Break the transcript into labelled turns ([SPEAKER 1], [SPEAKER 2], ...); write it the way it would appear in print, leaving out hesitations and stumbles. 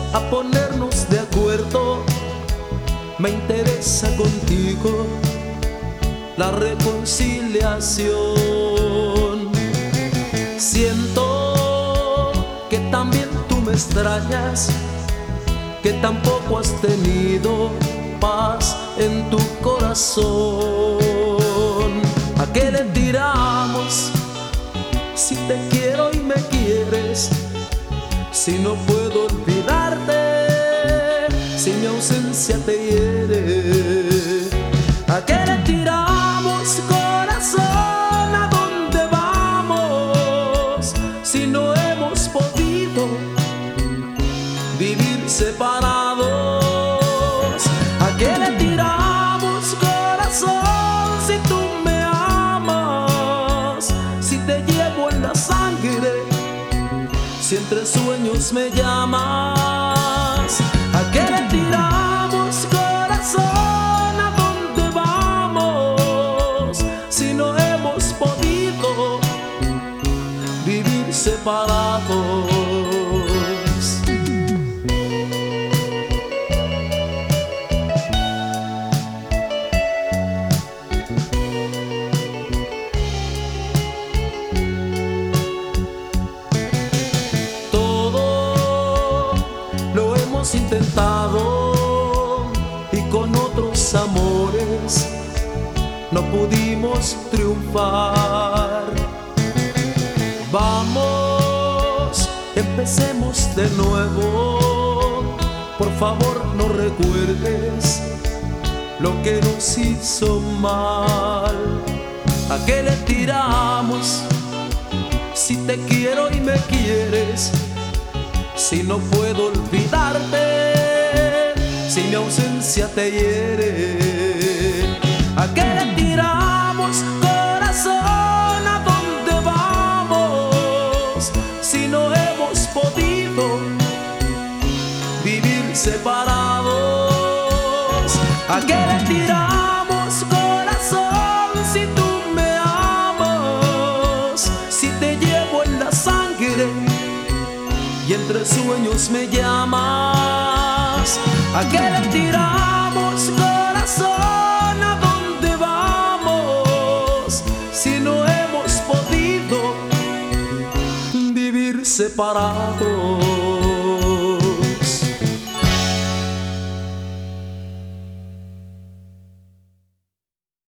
[SPEAKER 1] a ponernos de acuerdo. Me interesa contigo la reconciliación. Siento que también tú me extrañas, que tampoco has tenido paz en tu corazón. ¿A qué le tiramos si te quiero y me quieres? Si no puedo olvidarte, si mi ausencia te hiere. ¿A qué le tiramos, corazón? ¿A dónde vamos? Si no hemos podido vivir separados. ¿A qué le tiramos, corazón? Si tú me amas, si te llevo en la sangre, si entre sueños me llamas. ¿A qué le tiramos, corazón? ¿A dónde vamos? Si no hemos podido vivir separados. Intentado y con otros amores no pudimos triunfar. Vamos, empecemos de nuevo. Por favor, no recuerdes lo que nos hizo mal. ¿A qué le tiramos si te quiero y me quieres? Si no puedo olvidarte, si mi ausencia te hiere. ¿A qué le tiramos, corazón? ¿A dónde vamos? Si no hemos podido vivir separados. ¿A qué le tiramos, corazón? Si tú me amas, si te llevo en la sangre y entre sueños me llamas. ¿A qué le tiramos, corazón? ¿A dónde vamos? Si no hemos podido vivir separados.